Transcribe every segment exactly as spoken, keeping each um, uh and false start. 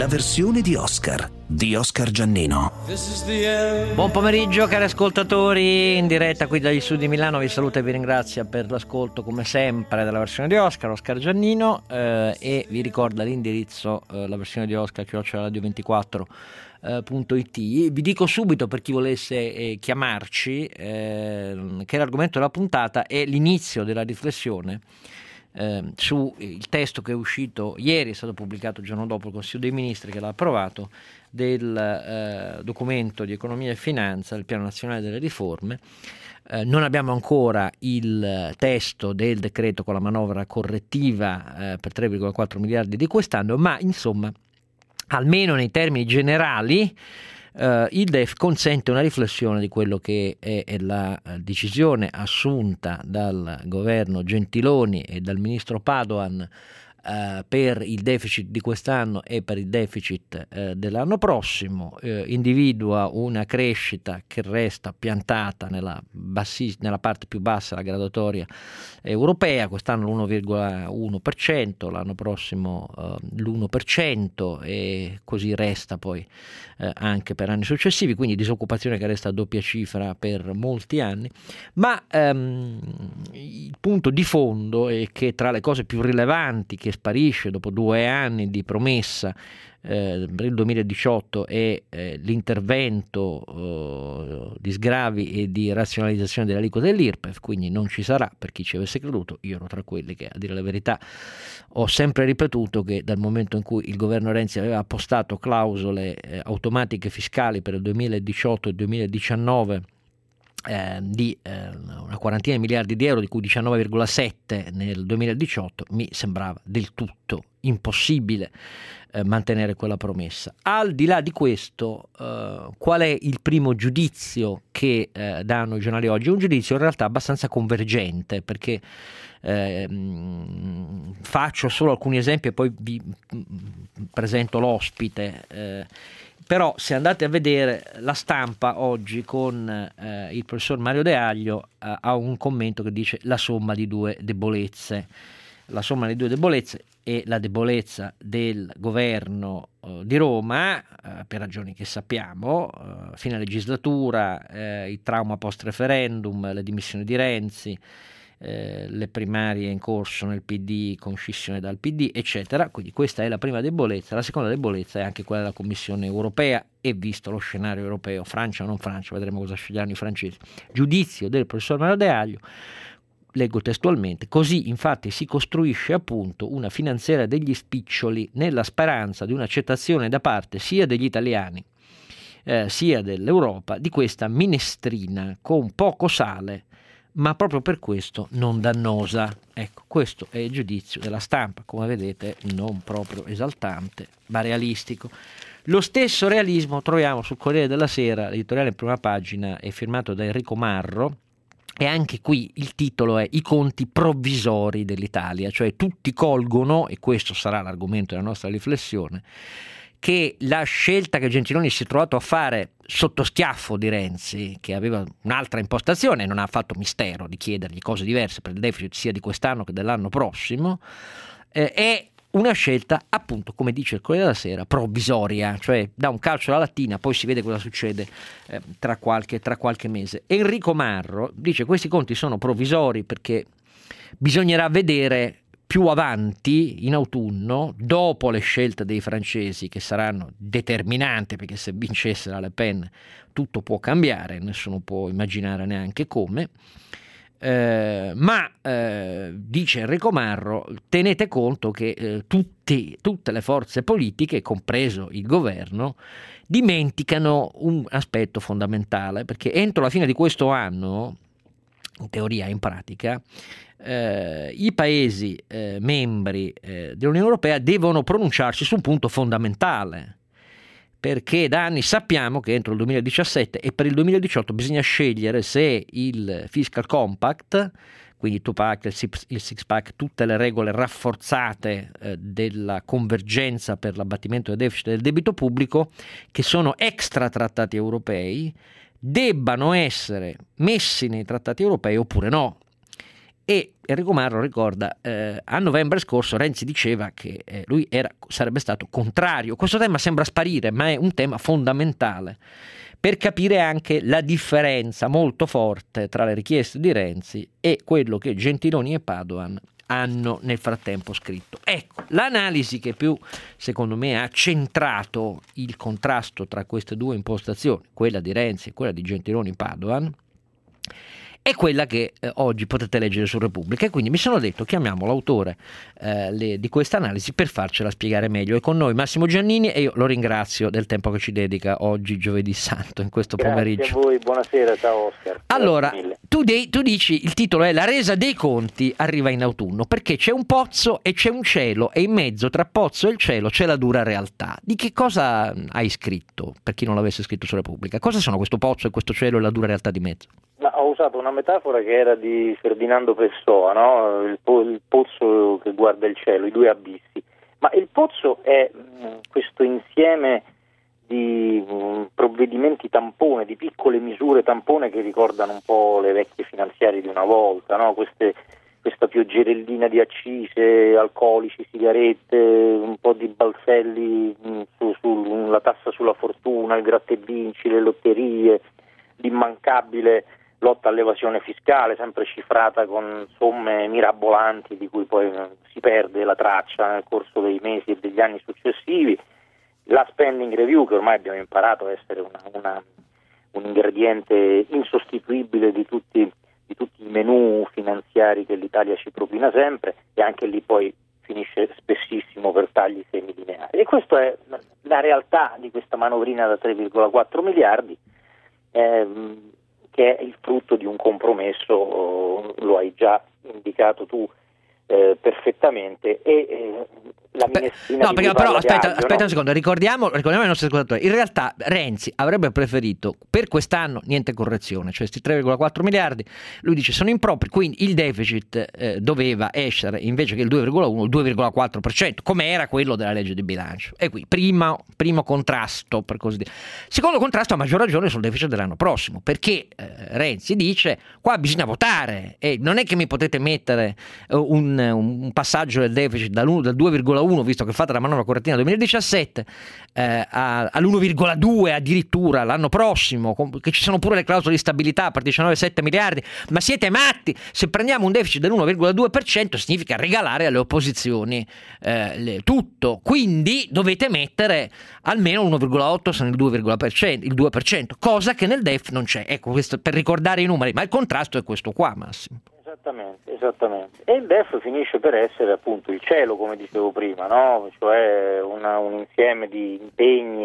la versione di Oscar di Oscar Giannino. Buon pomeriggio cari ascoltatori, in diretta qui dagli studi di Milano vi saluta e vi ringrazia per l'ascolto come sempre della versione di Oscar, Oscar Giannino, eh, e vi ricorda l'indirizzo, eh, la versione di Oscar chiocciola radio ventiquattro punto it. Vi dico subito, per chi volesse eh, chiamarci, eh, che l'argomento della puntata è l'inizio della riflessione eh, su il testo che è uscito ieri, è stato pubblicato il giorno dopo il Consiglio dei Ministri che l'ha approvato, del eh, documento di economia e finanza, del Piano Nazionale delle Riforme. Eh, non abbiamo ancora il testo del decreto con la manovra correttiva eh, per tre virgola quattro miliardi di quest'anno, ma insomma, almeno nei termini generali, eh, il D E F consente una riflessione di quello che è, è la decisione assunta dal governo Gentiloni e dal ministro Padoan eh, per il deficit di quest'anno e per il deficit eh, dell'anno prossimo. Eh, individua una crescita che resta piantata nella, bassi, nella parte più bassa della graduatoria europea, quest'anno l'uno virgola uno per cento, l'anno prossimo uh, l'uno per cento, e così resta poi uh, anche per anni successivi, quindi disoccupazione che resta a doppia cifra per molti anni. Ma um, il punto di fondo è che tra le cose più rilevanti che sparisce dopo due anni di promessa Eh, per il duemiladiciotto è eh, l'intervento eh, di sgravi e di razionalizzazione delle aliquote dell'I R P E F, quindi non ci sarà, per chi ci avesse creduto. Io ero tra quelli che, a dire la verità, ho sempre ripetuto che dal momento in cui il governo Renzi aveva appostato clausole eh, automatiche fiscali per il duemiladiciotto e duemiladiciannove Eh, di eh, una quarantina di miliardi di euro, di cui diciannove virgola sette nel duemiladiciotto, mi sembrava del tutto impossibile eh, mantenere quella promessa. Al di là di questo, eh, qual è il primo giudizio che eh, danno i giornali oggi? Un giudizio in realtà abbastanza convergente, perché eh, mh, faccio solo alcuni esempi e poi vi mh, presento l'ospite. eh, Però se andate a vedere la Stampa oggi con eh, il professor Mario De Aglio eh, ha un commento che dice la somma di due debolezze. La somma di due debolezze è la debolezza del governo eh, di Roma, eh, per ragioni che sappiamo, eh, fine legislatura, eh, il trauma post referendum, le dimissioni di Renzi, Eh, le primarie in corso nel P D con scissione dal P D, eccetera. Quindi questa è la prima debolezza. La seconda debolezza è anche quella della Commissione europea, e visto lo scenario europeo, Francia o non Francia, vedremo cosa sceglieranno i francesi. Giudizio del professor Mario De Aglio, leggo testualmente: così infatti si costruisce appunto una finanziaria degli spiccioli, nella speranza di un'accettazione da parte sia degli italiani eh, sia dell'Europa di questa minestrina con poco sale, ma proprio per questo non dannosa. Ecco, questo è il giudizio della Stampa, come vedete non proprio esaltante, ma realistico. Lo stesso realismo troviamo sul Corriere della Sera, l'editoriale in prima pagina è firmato da Enrico Marro, e anche qui il titolo è I conti provvisori dell'Italia, cioè tutti colgono, e questo sarà l'argomento della nostra riflessione, che la scelta che Gentiloni si è trovato a fare sotto schiaffo di Renzi, che aveva un'altra impostazione, non ha fatto mistero di chiedergli cose diverse per il deficit sia di quest'anno che dell'anno prossimo, eh, è una scelta, appunto, come dice il Corriere della Sera, provvisoria, cioè dà un calcio alla lattina, poi si vede cosa succede eh, tra qualche, tra qualche mese. Enrico Marro dice: questi conti sono provvisori perché bisognerà vedere più avanti, in autunno, dopo le scelte dei francesi, che saranno determinanti, perché se vincesse la Le Pen tutto può cambiare, nessuno può immaginare neanche come, eh, ma eh, dice Enrico Marro, tenete conto che eh, tutti, tutte le forze politiche, compreso il governo, dimenticano un aspetto fondamentale, perché entro la fine di questo anno, in teoria e in pratica, eh, i paesi eh, membri eh, dell'Unione Europea devono pronunciarsi su un punto fondamentale, perché da anni sappiamo che entro il duemiladiciassette e per il duemiladiciotto bisogna scegliere se il Fiscal Compact, quindi il two-pack, il six, il six-pack, tutte le regole rafforzate eh, della convergenza per l'abbattimento del deficit e del debito pubblico, che sono extra trattati europei, debbano essere messi nei trattati europei oppure no. E Enrico Marro ricorda, eh, a novembre scorso Renzi diceva che eh, lui era, sarebbe stato contrario. Questo tema sembra sparire, ma è un tema fondamentale per capire anche la differenza molto forte tra le richieste di Renzi e quello che Gentiloni e Padoan hanno nel frattempo scritto. Ecco, l'analisi che più, secondo me, ha centrato il contrasto tra queste due impostazioni, quella di Renzi e quella di Gentiloni e Padoan, è quella che eh, oggi potete leggere su Repubblica, e quindi mi sono detto chiamiamo l'autore eh, le, di questa analisi per farcela spiegare meglio. È con noi Massimo Giannini e io lo ringrazio del tempo che ci dedica oggi giovedì santo in questo Grazie pomeriggio. Grazie a voi, buonasera, ciao Oscar. Allora, tu, de- tu dici, il titolo è La resa dei conti arriva in autunno, perché c'è un pozzo e c'è un cielo e in mezzo tra pozzo e il cielo c'è la dura realtà. Di che cosa hai scritto, per chi non l'avesse scritto su Repubblica? Cosa sono questo pozzo e questo cielo e la dura realtà di mezzo? Ma ho usato una metafora che era di Ferdinando Pessoa, no? il, po- il pozzo che guarda il cielo, i due abissi. Ma il pozzo è mh, questo insieme di mh, provvedimenti tampone, di piccole misure tampone che ricordano un po' le vecchie finanziarie di una volta, no? Queste, questa pioggerellina di accise, alcolici, sigarette, un po' di balzelli mh, su, su, la tassa sulla fortuna, il gratta e vinci, le lotterie, l'immancabile lotta all'evasione fiscale, sempre cifrata con somme mirabolanti di cui poi si perde la traccia nel corso dei mesi e degli anni successivi, la spending review che ormai abbiamo imparato a essere una, una, un ingrediente insostituibile di tutti, di tutti i menù finanziari che l'Italia ci propina sempre, e anche lì poi finisce spessissimo per tagli semilineari. E questa è la realtà di questa manovrina da tre virgola quattro miliardi, ehm, che è il frutto di un compromesso, lo hai già indicato tu eh, perfettamente, e eh, la minestrina no, di perché cui però parla aspetta, Biagio, aspetta no? un secondo, ricordiamo, ricordiamo ai nostri ascoltatori, in realtà Renzi avrebbe preferito per quest'anno niente correzione, cioè questi tre virgola quattro miliardi, lui dice sono impropri, quindi il deficit eh, doveva essere invece che il due virgola uno, il due virgola quattro per cento, come era quello della legge di bilancio. E qui primo, primo contrasto, per così dire. Secondo contrasto, a maggior ragione sul deficit dell'anno prossimo, perché eh, Renzi dice qua bisogna votare e non è che mi potete mettere eh, un, un passaggio del deficit dall'uno, dal due virgola uno, visto che fate la manovra correttina duemiladiciassette, eh, a, all'uno virgola due addirittura l'anno prossimo, che ci sono pure le clausole di stabilità per diciannove virgola sette miliardi, ma siete matti? Se prendiamo un deficit dell'uno virgola due per cento significa regalare alle opposizioni eh, le, tutto, quindi dovete mettere almeno l'uno virgola otto se nel due virgola per cento, il due per cento, cosa che nel D E F non c'è. Ecco, questo per ricordare i numeri, ma il contrasto è questo qua, Massimo. Esattamente, esattamente. E il D E F finisce per essere appunto il cielo, come dicevo prima, no? Cioè una, un insieme di impegni,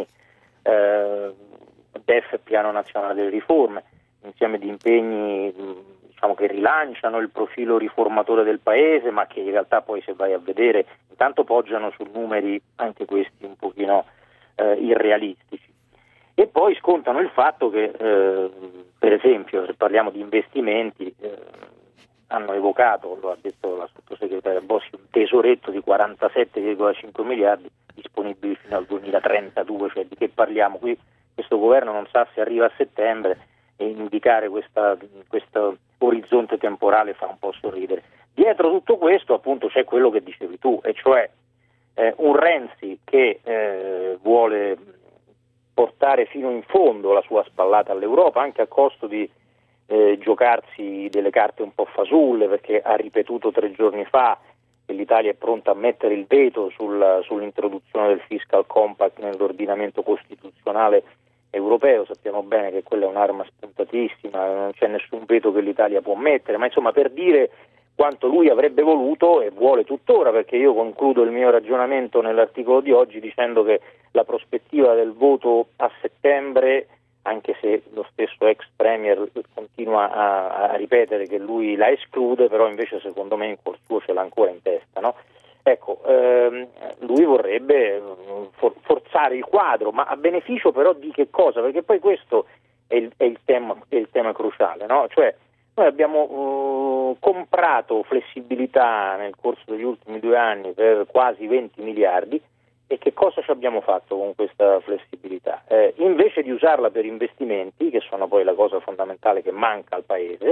eh, D E F, Piano Nazionale delle Riforme, un insieme di impegni diciamo che rilanciano il profilo riformatore del Paese, ma che in realtà poi, se vai a vedere, intanto poggiano su numeri anche questi un pochino eh, irrealistici. E poi scontano il fatto che, eh, per esempio, se parliamo di investimenti, eh, hanno evocato, lo ha detto la sottosegretaria Bossi, un tesoretto di quarantasette virgola cinque miliardi disponibili fino al duemilatrentadue, cioè di che parliamo? Qui questo governo non sa se arriva a settembre, e indicare questa, questo orizzonte temporale fa un po' sorridere. Dietro tutto questo appunto c'è quello che dicevi tu, e cioè eh, un Renzi che eh, vuole portare fino in fondo la sua spallata all'Europa, anche a costo di Eh, giocarsi delle carte un po' fasulle, perché ha ripetuto tre giorni fa che l'Italia è pronta a mettere il veto sul, sull'introduzione del fiscal compact nell'ordinamento costituzionale europeo. Sappiamo bene che quella è un'arma spuntatissima, non c'è nessun veto che l'Italia può mettere, ma insomma, per dire quanto lui avrebbe voluto e vuole tuttora, perché io concludo il mio ragionamento nell'articolo di oggi dicendo che la prospettiva del voto a settembre, anche se lo stesso ex premier continua a, a ripetere che lui la esclude, però invece secondo me in cuor suo ce l'ha ancora in testa, no? Ecco, ehm, lui vorrebbe for, forzare il quadro, ma a beneficio però di che cosa? Perché poi questo è il, è il, tema, è il tema cruciale, no? Cioè noi abbiamo uh, comprato flessibilità nel corso degli ultimi due anni per quasi venti miliardi, e che cosa ci abbiamo fatto con questa flessibilità? Eh, invece di usarla per investimenti, che sono poi la cosa fondamentale che manca al Paese,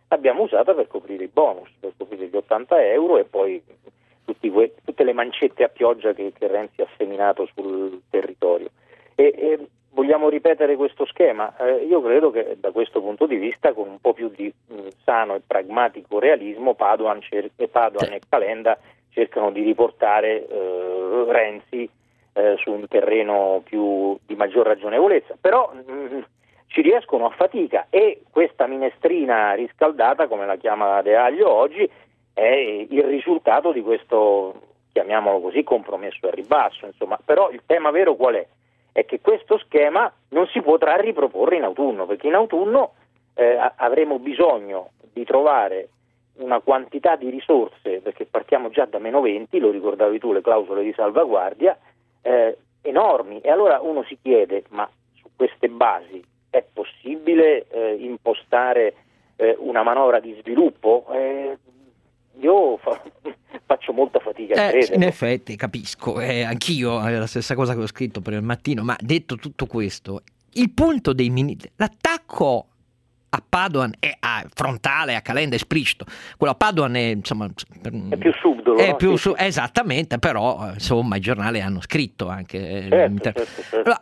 l'abbiamo usata per coprire i bonus, per coprire gli ottanta euro e poi tutti que- tutte le mancette a pioggia che, che Renzi ha seminato sul territorio. E, e vogliamo ripetere questo schema? Eh, io credo che da questo punto di vista, con un po' più di mh, sano e pragmatico realismo, Padoan, cer- e, Padoan e Calenda cercano di riportare eh, Renzi eh, su un terreno più di maggior ragionevolezza, però mh, ci riescono a fatica, e questa minestrina riscaldata, come la chiama De Aglio oggi, è il risultato di questo, chiamiamolo così, compromesso al ribasso. Insomma, però il tema vero qual è? È che questo schema non si potrà riproporre in autunno, perché in autunno eh, avremo bisogno di trovare una quantità di risorse, perché partiamo già da meno venti, lo ricordavi tu, le clausole di salvaguardia, eh, enormi, e allora uno si chiede, ma su queste basi è possibile eh, impostare eh, una manovra di sviluppo? Eh, io fa, faccio molta fatica a eh, credere. in effetti capisco, eh, anch'io è la stessa cosa che ho scritto per il mattino, ma detto tutto questo, il punto dei mini, l'attacco a Padoan è a frontale, a Calenda esplicito, quello a Padoan è, insomma, è più subdolo, è no? più Sì, su, sì. Esattamente, però insomma i giornali hanno scritto anche eh, Certo, inter- certo, certo. Allora,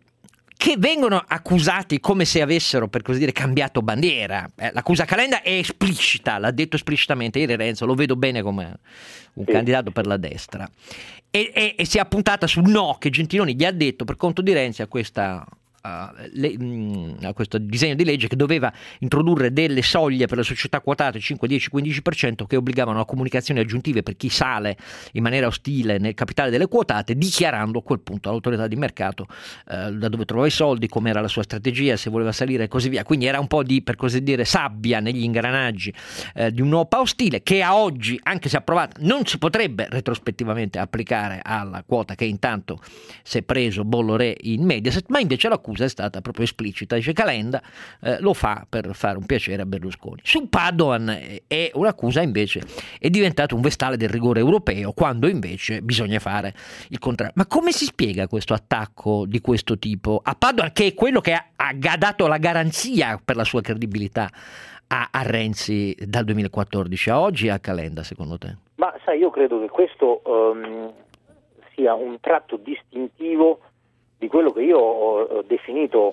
che vengono accusati come se avessero, per così dire, cambiato bandiera. Eh, l'accusa Calenda è esplicita, l'ha detto esplicitamente ieri Renzo, lo vedo bene come un Sì. candidato per la destra, e, e, e si è appuntata sul no che Gentiloni gli ha detto per conto di Renzi a questa a, le, mh, a questo disegno di legge che doveva introdurre delle soglie per le società quotate cinque, dieci, quindici per cento che obbligavano a comunicazioni aggiuntive per chi sale in maniera ostile nel capitale delle quotate, dichiarando a quel punto all'autorità di mercato eh, da dove trovava i soldi, com'era la sua strategia, se voleva salire e così via. Quindi era un po' di, per così dire, sabbia negli ingranaggi eh, di un'O P A ostile che a oggi, anche se approvata, non si potrebbe retrospettivamente applicare alla quota che intanto si è preso Bolloré in Mediaset, ma invece l'accusa è stata proprio esplicita. Dice Calenda eh, lo fa per fare un piacere a Berlusconi. Su Padoan eh, è un'accusa invece è diventato un vestale del rigore europeo, quando invece bisogna fare il contrario. Ma come si spiega questo attacco di questo tipo a Padoan, che è quello che ha, ha dato la garanzia per la sua credibilità a, a Renzi dal duemilaquattordici a oggi, e a Calenda, secondo te? Ma sai, io credo che questo um, sia un tratto distintivo di quello che io ho definito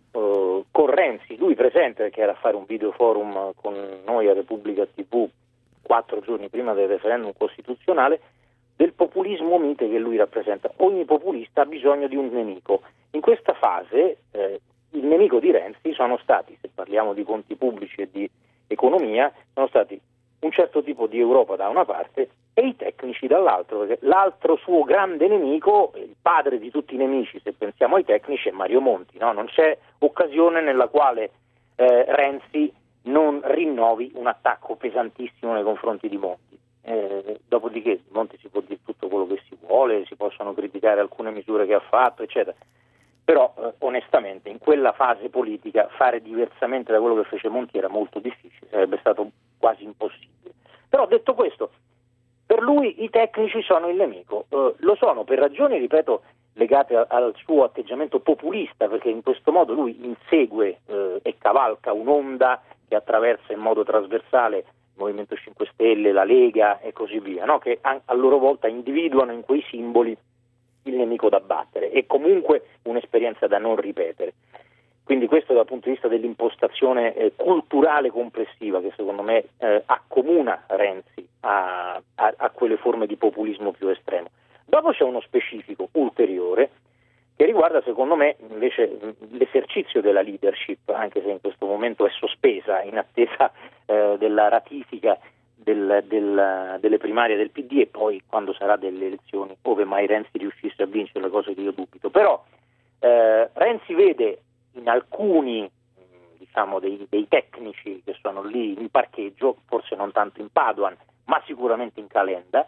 uh, con Renzi, lui presente, che era a fare un video forum con noi a Repubblica tivù quattro giorni prima del referendum costituzionale, del populismo mite che lui rappresenta. Ogni populista ha bisogno di un nemico. In questa fase eh, il nemico di Renzi sono stati, se parliamo di conti pubblici e di economia, sono stati un certo tipo di Europa da una parte e i tecnici dall'altro, perché l'altro suo grande nemico, il padre di tutti i nemici, se pensiamo ai tecnici, è Mario Monti, no? Non c'è occasione nella quale eh, Renzi non rinnovi un attacco pesantissimo nei confronti di Monti. Eh, dopodiché di Monti si può dire tutto quello che si vuole, si possono criticare alcune misure che ha fatto, eccetera. Però eh, onestamente in quella fase politica fare diversamente da quello che fece Monti era molto difficile, sarebbe stato quasi impossibile. Però detto questo, per lui i tecnici sono il nemico, eh, lo sono per ragioni, ripeto, legate a, al suo atteggiamento populista, perché in questo modo lui insegue eh, e cavalca un'onda che attraversa in modo trasversale il Movimento cinque Stelle, la Lega e così via, no? Che a, a loro volta individuano in quei simboli il nemico da battere e comunque un'esperienza da non ripetere. Quindi questo dal punto di vista dell'impostazione eh, culturale complessiva che secondo me eh, accomuna Renzi a, a, a quelle forme di populismo più estremo. Dopo c'è uno specifico ulteriore che riguarda secondo me invece l'esercizio della leadership, anche se in questo momento è sospesa in attesa eh, della ratifica Del, del, delle primarie del P D e poi quando sarà delle elezioni, ove mai Renzi riuscisse a vincere, le cose che io dubito. Però eh, Renzi vede in alcuni diciamo dei, dei tecnici che sono lì in parcheggio, forse non tanto in Padoan ma sicuramente in Calenda,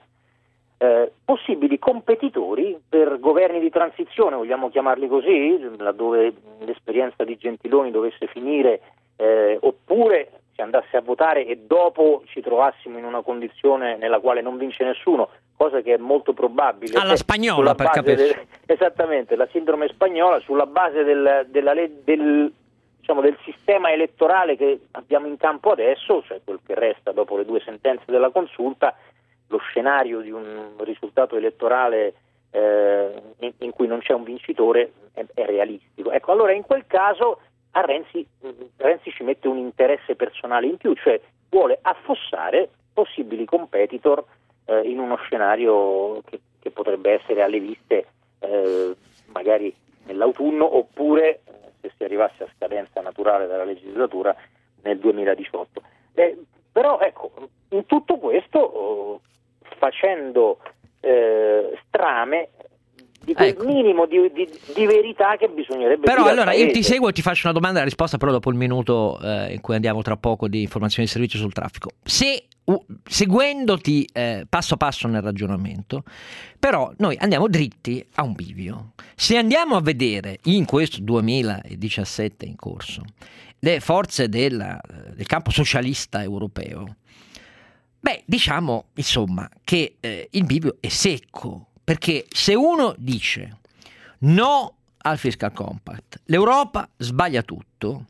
eh, possibili competitori per governi di transizione, vogliamo chiamarli così, laddove l'esperienza di Gentiloni dovesse finire, eh, oppure si andasse a votare e dopo ci trovassimo in una condizione nella quale non vince nessuno, cosa che è molto probabile. Alla spagnola, per capirci. Del, esattamente, la sindrome spagnola, sulla base del, della, del, diciamo, del sistema elettorale che abbiamo in campo adesso, cioè quel che resta dopo le due sentenze della consulta, lo scenario di un risultato elettorale eh, in, in cui non c'è un vincitore è, è realistico. Ecco, allora in quel caso a Renzi, Renzi ci mette un interesse personale in più, cioè vuole affossare possibili competitor eh, in uno scenario che, che potrebbe essere alle viste eh, magari nell'autunno, oppure se si arrivasse a scadenza naturale della legislatura nel duemiladiciotto. Eh, però ecco, in tutto questo oh, facendo eh, strame di quel ecco. minimo di, di, di verità che bisognerebbe però dire allora al io Paese. ti seguo e ti faccio una domanda, la risposta però dopo il minuto eh, in cui andiamo tra poco di informazioni di servizio sul traffico. Se uh, seguendoti eh, passo passo nel ragionamento, però noi andiamo dritti a un bivio. Se andiamo a vedere in questo duemiladiciassette in corso le forze della, del campo socialista europeo, beh, diciamo insomma che eh, il bivio è secco, perché se uno dice no al fiscal compact, l'Europa sbaglia tutto,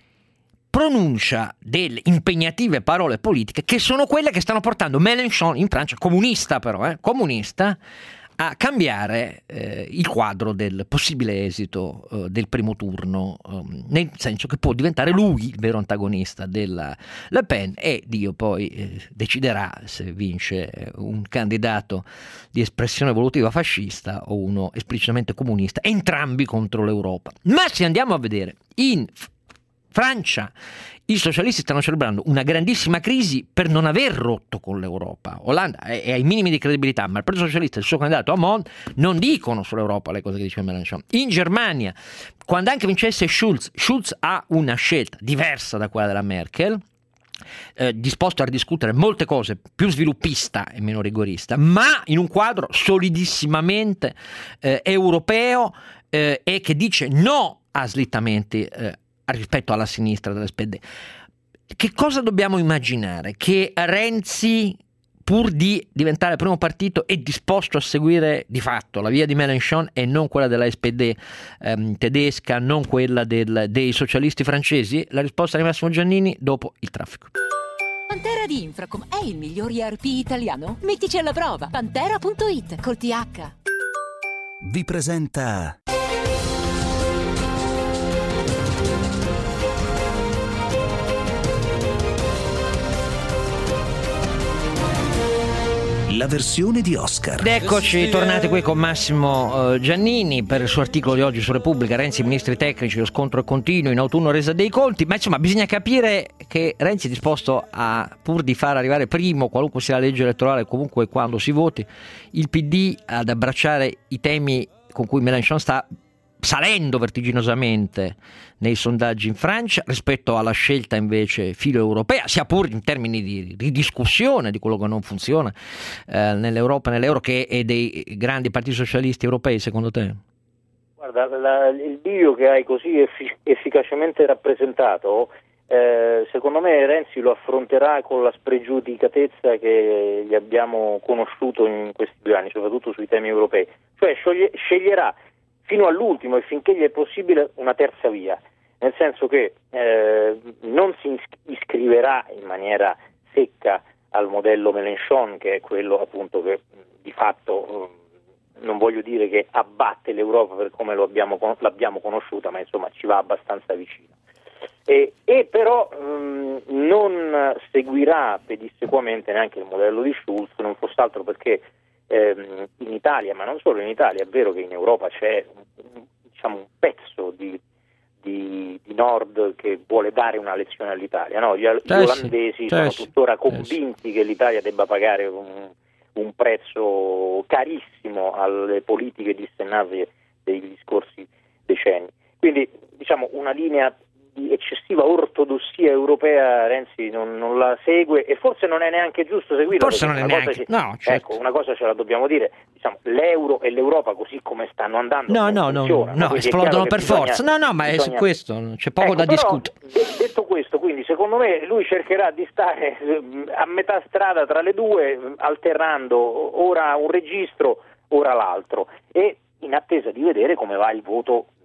pronuncia delle impegnative parole politiche che sono quelle che stanno portando Mélenchon in Francia, comunista però, eh, comunista, a cambiare eh, il quadro del possibile esito eh, del primo turno, eh, nel senso che può diventare lui il vero antagonista della Le Pen e Dio poi eh, deciderà se vince un candidato di espressione evolutiva fascista o uno esplicitamente comunista, entrambi contro l'Europa. Ma se andiamo a vedere in Francia, i socialisti stanno celebrando una grandissima crisi per non aver rotto con l'Europa. Hollande è ai minimi di credibilità, ma il Partito Socialista e il suo candidato Hamon non dicono sull'Europa le cose che diceva Mélenchon. In Germania, quando anche vincesse Schulz, Schulz ha una scelta diversa da quella della Merkel, eh, disposto a ridiscutere molte cose, più sviluppista e meno rigorista, ma in un quadro solidissimamente eh, europeo eh, e che dice no a slittamenti eh, rispetto alla sinistra dell'S P D. Che cosa dobbiamo immaginare? Che Renzi, pur di diventare il primo partito, è disposto a seguire di fatto la via di Mélenchon e non quella della S P D ehm, tedesca, non quella del, dei socialisti francesi? La risposta di Massimo Giannini dopo il traffico. Pantera di Infracom è il miglior E R P italiano? Mettici alla prova. Pantera punto it col T H. Vi presenta la versione di Oscar. Ed eccoci tornati qui con Massimo eh, Giannini per il suo articolo di oggi su Repubblica. Renzi, ministri tecnici, lo scontro è continuo, in autunno resa dei conti. Ma insomma bisogna capire che Renzi è disposto a, pur di far arrivare primo qualunque sia la legge elettorale, comunque quando si voti, il P D ad abbracciare i temi con cui Mélenchon sta salendo vertiginosamente nei sondaggi in Francia rispetto alla scelta invece filo europea, sia pur in termini di ridiscussione di quello che non funziona eh, nell'Europa, nell'euro, che è dei grandi partiti socialisti europei, secondo te? Guarda, la, il bivio che hai così effic- efficacemente rappresentato, eh, secondo me Renzi lo affronterà con la spregiudicatezza che gli abbiamo conosciuto in questi due anni, soprattutto sui temi europei, cioè scioglie- sceglierà fino all'ultimo e finché gli è possibile una terza via, nel senso che eh, non si iscriverà in maniera secca al modello Mélenchon, che è quello appunto che di fatto, non voglio dire che abbatte l'Europa per come lo abbiamo, l'abbiamo conosciuta, ma insomma ci va abbastanza vicino. E, e però mh, non seguirà pedissequamente neanche il modello di Schulz, non fosse altro perché ehm, in Italia, ma non solo in Italia, è vero che in Europa c'è diciamo un pezzo di, di, di nord che vuole dare una lezione all'Italia, no? Gli, gli sì, olandesi sono sì, tuttora sì, convinti che l'Italia debba pagare un, un prezzo carissimo alle politiche dissennate degli scorsi decenni. Quindi diciamo una linea di eccessiva ortodossia europea Renzi non, non la segue, e forse non è neanche giusto seguirla. Forse non è neanche, ci, no, certo. Ecco, una cosa ce la dobbiamo dire, diciamo, l'euro e l'Europa così come stanno andando no non no funzionano, no no esplodono per bisogna, forza, no no ma bisogna... è su questo c'è poco ecco, da però, discutere. de- detto questo, quindi secondo me lui cercherà di stare a metà strada tra le due, alternando ora un registro ora l'altro, e in attesa di vedere come va il voto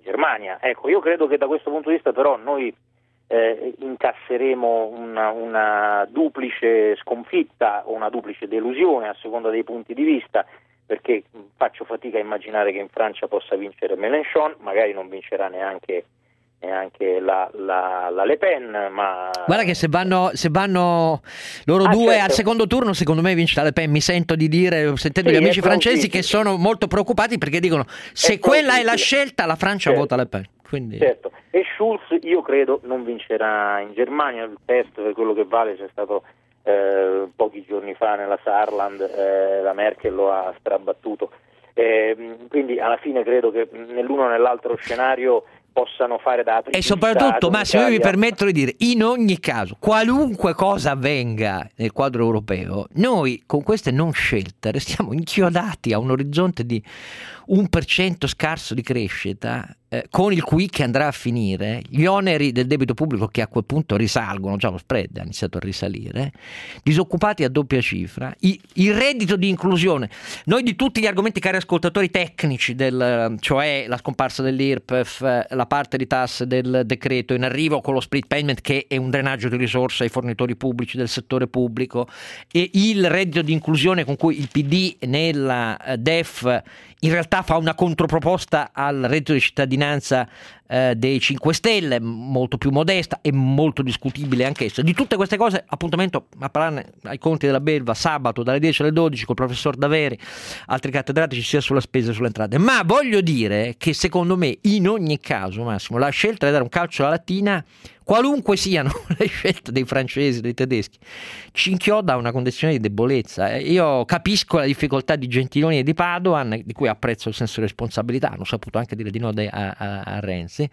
Germania. Ecco, io credo che da questo punto di vista però noi eh, incasseremo una, una duplice sconfitta o una duplice delusione a seconda dei punti di vista, perché faccio fatica a immaginare che in Francia possa vincere Mélenchon, magari non vincerà neanche neanche la, la, la Le Pen, ma guarda che se vanno, se vanno loro ah, due certo. al secondo turno, secondo me vince la Le Pen. Mi sento di dire, sentendo Sì, gli amici è francesi che plausibile. sono molto preoccupati perché dicono se È quella è la plausibile. scelta la Francia Certo. vota Le Pen. Quindi... Certo, e Schulz io credo non vincerà in Germania. Il test, per quello che vale, c'è stato eh, pochi giorni fa nella Saarland, eh, la Merkel lo ha strabattuto, eh, quindi alla fine credo che nell'uno o nell'altro scenario possano fare da apripista. E soprattutto, Massimo, io mi Italia. permetto di dire, in ogni caso, qualunque cosa avvenga nel quadro europeo, noi con queste non scelte restiamo inchiodati a un orizzonte di un per cento scarso di crescita, eh, con il Q I che andrà a finire, gli oneri del debito pubblico che a quel punto risalgono, già lo spread ha iniziato a risalire, disoccupati a doppia cifra, i, il reddito di inclusione. Noi di tutti gli argomenti, cari ascoltatori, tecnici, del, cioè la scomparsa dell'I R P E F, la parte di tasse del decreto in arrivo con lo split payment che è un drenaggio di risorse ai fornitori pubblici del settore pubblico, e il reddito di inclusione con cui il P D nella D E F in realtà fa una controproposta al reddito di cittadinanza eh, dei cinque Stelle, molto più modesta e molto discutibile anch'essa. Di tutte queste cose, appuntamento a parlarne ai conti della Belva sabato dalle dieci alle dodici col professor Daveri, altri cattedratici, sia sulla spesa che sulle entrate. Ma voglio dire che secondo me in ogni caso, Massimo, la scelta di dare un calcio alla Latina, qualunque siano le scelte dei francesi, dei tedeschi, ci inchioda a una condizione di debolezza. Io capisco la difficoltà di Gentiloni e di Padoan, di cui apprezzo il senso di responsabilità, hanno saputo anche dire di no a, a, a Renzi,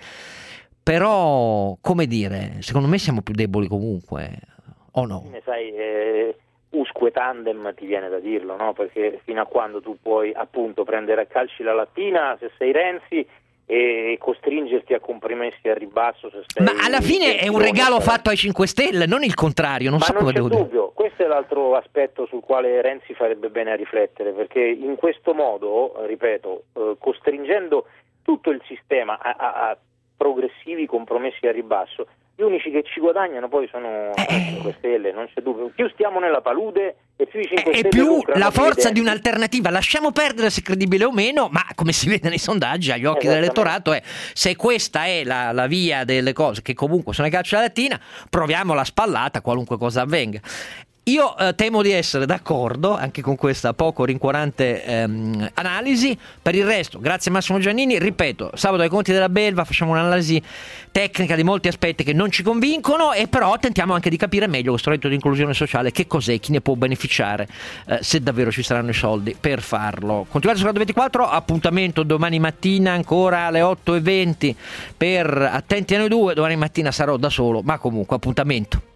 però, come dire, secondo me siamo più deboli comunque, o no? Ne sai, eh, usque tandem ti viene da dirlo, no? Perché fino a quando tu puoi appunto prendere a calci la Latina se sei Renzi e costringerti a compromessi al ribasso se sei... Ma alla fine è un regalo fatto ai cinque Stelle, non il contrario, non Ma so non come c'è devo dire. dubbio, questo è l'altro aspetto sul quale Renzi farebbe bene a riflettere, perché in questo modo, ripeto, eh, costringendo tutto il sistema a, a, a progressivi compromessi al ribasso, gli unici che ci guadagnano poi sono i cinque Stelle, non c'è dubbio. Più stiamo nella palude e più i cinque E Stelle più lucrano la forza dividendi. di un'alternativa. Lasciamo perdere se è credibile o meno, ma come si vede nei sondaggi agli occhi dell'elettorato è se questa è la, la via delle cose che comunque sono a calcio alla Latina, proviamo la spallata qualunque cosa avvenga. Io eh, temo di essere d'accordo anche con questa poco rincuorante ehm, analisi. Per il resto, grazie Massimo Giannini. Ripeto, sabato ai conti della Belva facciamo un'analisi tecnica di molti aspetti che non ci convincono, e però tentiamo anche di capire meglio questo reddito di inclusione sociale, che cos'è, chi ne può beneficiare, eh, se davvero ci saranno i soldi per farlo. Continuate su Radio ventiquattro, appuntamento domani mattina ancora alle otto e venti per Attenti a noi due. Domani mattina sarò da solo, ma comunque appuntamento.